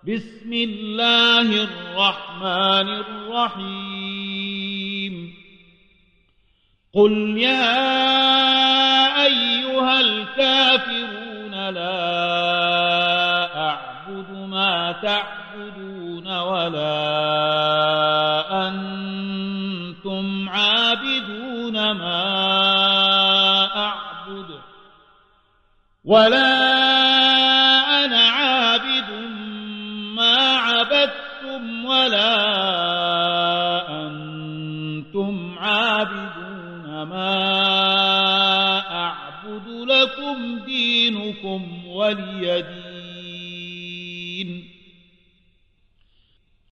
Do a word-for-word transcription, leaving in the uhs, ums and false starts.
بسم الله الرحمن الرحيم قل يا أيها الكافرون لا أعبد ما تعبدون ولا أنتم عابدون ما أعبد ولا أنا عابد ما عبدتم ولا أنتم عابدون ما أعبد لكم دينكم ولي دين